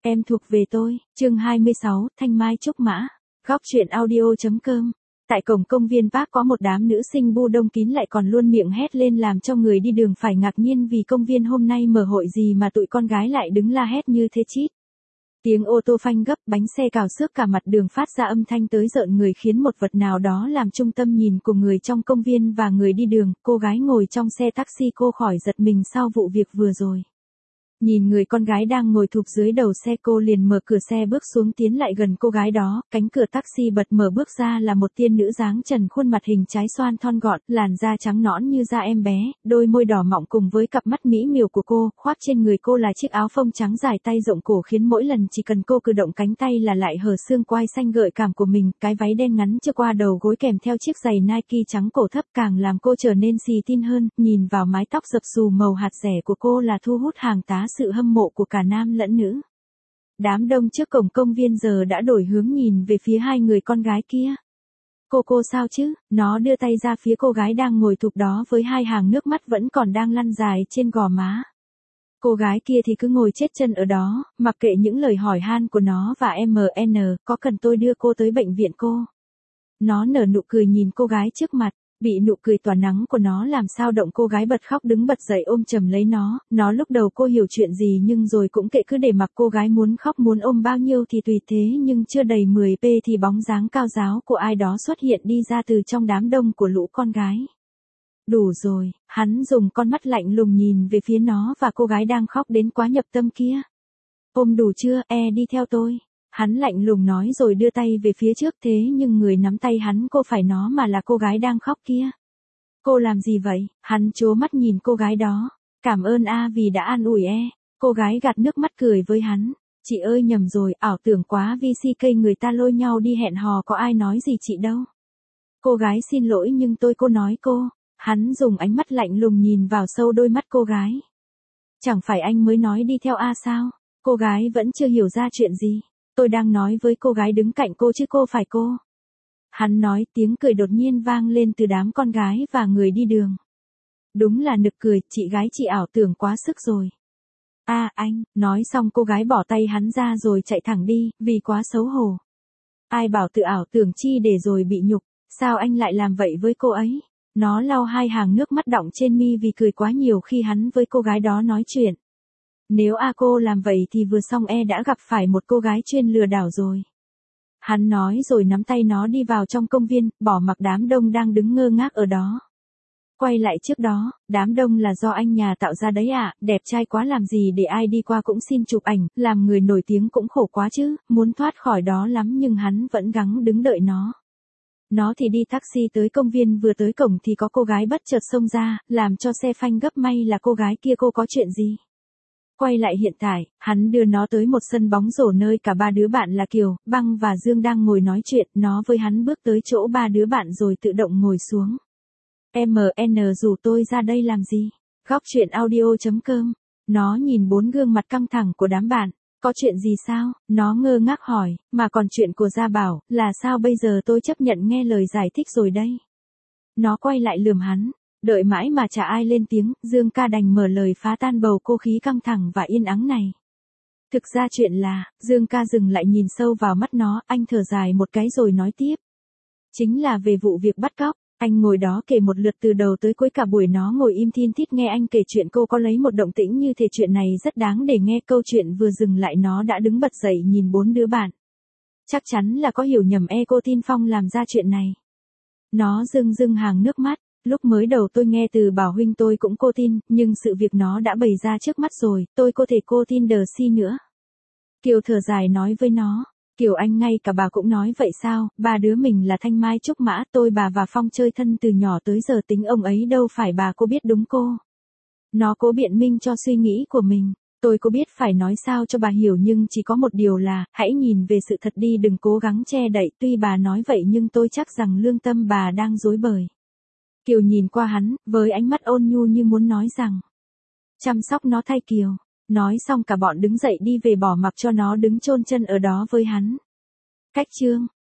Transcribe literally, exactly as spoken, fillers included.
Em thuộc về tôi, chương hai mươi sáu, Thanh Mai Trúc Mã, góc truyện audio.com. Tại cổng công viên Park có một đám nữ sinh bu đông kín lại còn luôn miệng hét lên làm cho người đi đường phải ngạc nhiên vì công viên hôm nay mở hội gì mà tụi con gái lại đứng la hét như thế chít. Tiếng ô tô phanh gấp, bánh xe cào xước cả mặt đường phát ra âm thanh tới rợn người khiến một vật nào đó làm trung tâm nhìn của người trong công viên và người đi đường. Cô gái ngồi trong xe taxi cô khỏi giật mình sau vụ việc vừa rồi. Nhìn người con gái đang ngồi thụp dưới đầu xe cô liền mở cửa xe bước xuống tiến lại gần cô gái đó, cánh cửa taxi bật mở bước ra là một tiên nữ dáng trần khuôn mặt hình trái xoan thon gọn, làn da trắng nõn như da em bé, đôi môi đỏ mọng cùng với cặp mắt mỹ miều của cô, khoác trên người cô là chiếc áo phông trắng dài tay rộng cổ khiến mỗi lần chỉ cần cô cử động cánh tay là lại hở xương quai xanh gợi cảm của mình, cái váy đen ngắn chưa qua đầu gối kèm theo chiếc giày Nike trắng cổ thấp càng làm cô trở nên xì tin hơn, nhìn vào mái tóc dập xù màu hạt rẻ của cô là thu hút hàng tá sự hâm mộ của cả nam lẫn nữ. Đám đông trước cổng công viên giờ đã đổi hướng nhìn về phía hai người con gái kia. Cô cô sao chứ? Nó đưa tay ra phía cô gái đang ngồi thụp đó với hai hàng nước mắt vẫn còn đang lăn dài trên gò má. Cô gái kia thì cứ ngồi chết chân ở đó, mặc kệ những lời hỏi han của nó và em en, có cần tôi đưa cô tới bệnh viện cô? Nó nở nụ cười nhìn cô gái trước mặt. Bị nụ cười tỏa nắng của nó làm sao động cô gái bật khóc đứng bật dậy ôm chầm lấy nó, nó lúc đầu cô hiểu chuyện gì nhưng rồi cũng kệ cứ để mặc cô gái muốn khóc muốn ôm bao nhiêu thì tùy thế nhưng chưa đầy mười phút thì bóng dáng cao ráo của ai đó xuất hiện đi ra từ trong đám đông của lũ con gái. Đủ rồi, hắn dùng con mắt lạnh lùng nhìn về phía nó và cô gái đang khóc đến quá nhập tâm kia. Ôm đủ chưa, e đi theo tôi. Hắn lạnh lùng nói rồi đưa tay về phía trước thế nhưng người nắm tay hắn cô phải nó mà là cô gái đang khóc kia. Cô làm gì vậy? Hắn trố mắt nhìn cô gái đó. Cảm ơn a vì đã an ủi e. Cô gái gạt nước mắt cười với hắn. Chị ơi nhầm rồi, ảo tưởng quá vê xê ca người ta lôi nhau đi hẹn hò có ai nói gì chị đâu. Cô gái xin lỗi nhưng tôi cô nói cô. Hắn dùng ánh mắt lạnh lùng nhìn vào sâu đôi mắt cô gái. Chẳng phải anh mới nói đi theo a sao? Cô gái vẫn chưa hiểu ra chuyện gì. Tôi đang nói với cô gái đứng cạnh cô chứ cô phải cô. Hắn nói tiếng cười đột nhiên vang lên từ đám con gái và người đi đường. Đúng là nực cười, chị gái chị ảo tưởng quá sức rồi. A à, anh, nói xong cô gái bỏ tay hắn ra rồi chạy thẳng đi, vì quá xấu hổ. Ai bảo tự ảo tưởng chi để rồi bị nhục, sao anh lại làm vậy với cô ấy? Nó lau hai hàng nước mắt đọng trên mi vì cười quá nhiều khi hắn với cô gái đó nói chuyện. Nếu a cô làm vậy thì vừa xong e đã gặp phải một cô gái chuyên lừa đảo rồi. Hắn nói rồi nắm tay nó đi vào trong công viên, bỏ mặc đám đông đang đứng ngơ ngác ở đó. Quay lại trước đó, đám đông là do anh nhà tạo ra đấy ạ, à, đẹp trai quá làm gì để ai đi qua cũng xin chụp ảnh, làm người nổi tiếng cũng khổ quá chứ, muốn thoát khỏi đó lắm nhưng hắn vẫn gắng đứng đợi nó. Nó thì đi taxi tới công viên vừa tới cổng thì có cô gái bất chợt xông ra, làm cho xe phanh gấp may là cô gái kia cô có chuyện gì. Quay lại hiện tại, hắn đưa nó tới một sân bóng rổ nơi cả ba đứa bạn là Kiều, Băng và Dương đang ngồi nói chuyện, nó với hắn bước tới chỗ ba đứa bạn rồi tự động ngồi xuống. em en rủ tôi ra đây làm gì? Góc truyện audio.com. Nó nhìn bốn gương mặt căng thẳng của đám bạn. Có chuyện gì sao? Nó ngơ ngác hỏi, mà còn chuyện của Gia Bảo, là sao bây giờ tôi chấp nhận nghe lời giải thích rồi đây? Nó quay lại lườm hắn. Đợi mãi mà chả ai lên tiếng, Dương ca đành mở lời phá tan bầu không khí căng thẳng và yên ắng này. Thực ra chuyện là, Dương ca dừng lại nhìn sâu vào mắt nó, anh thở dài một cái rồi nói tiếp. Chính là về vụ việc bắt cóc, anh ngồi đó kể một lượt từ đầu tới cuối cả buổi nó ngồi im thin thít nghe anh kể chuyện cô có lấy một động tĩnh như thế chuyện này rất đáng để nghe câu chuyện vừa dừng lại nó đã đứng bật dậy nhìn bốn đứa bạn. Chắc chắn là có hiểu nhầm e cô Tin Phong làm ra chuyện này. Nó rưng rưng hàng nước mắt. Lúc mới đầu tôi nghe từ Bảo huynh tôi cũng cô tin, nhưng sự việc nó đã bày ra trước mắt rồi, tôi có thể cô tin đờ si nữa. Kiều thở dài nói với nó, Kiều anh ngay cả bà cũng nói vậy sao, ba đứa mình là Thanh Mai Trúc Mã, tôi bà và Phong chơi thân từ nhỏ tới giờ tính ông ấy đâu phải bà cô biết đúng cô. Nó cố biện minh cho suy nghĩ của mình, tôi có biết phải nói sao cho bà hiểu nhưng chỉ có một điều là, hãy nhìn về sự thật đi đừng cố gắng che đậy, tuy bà nói vậy nhưng tôi chắc rằng lương tâm bà đang rối bời. Kiều nhìn qua hắn, với ánh mắt ôn nhu như muốn nói rằng, chăm sóc nó thay Kiều. Nói xong cả bọn đứng dậy đi về bỏ mặc cho nó đứng chôn chân ở đó với hắn. Cách chương.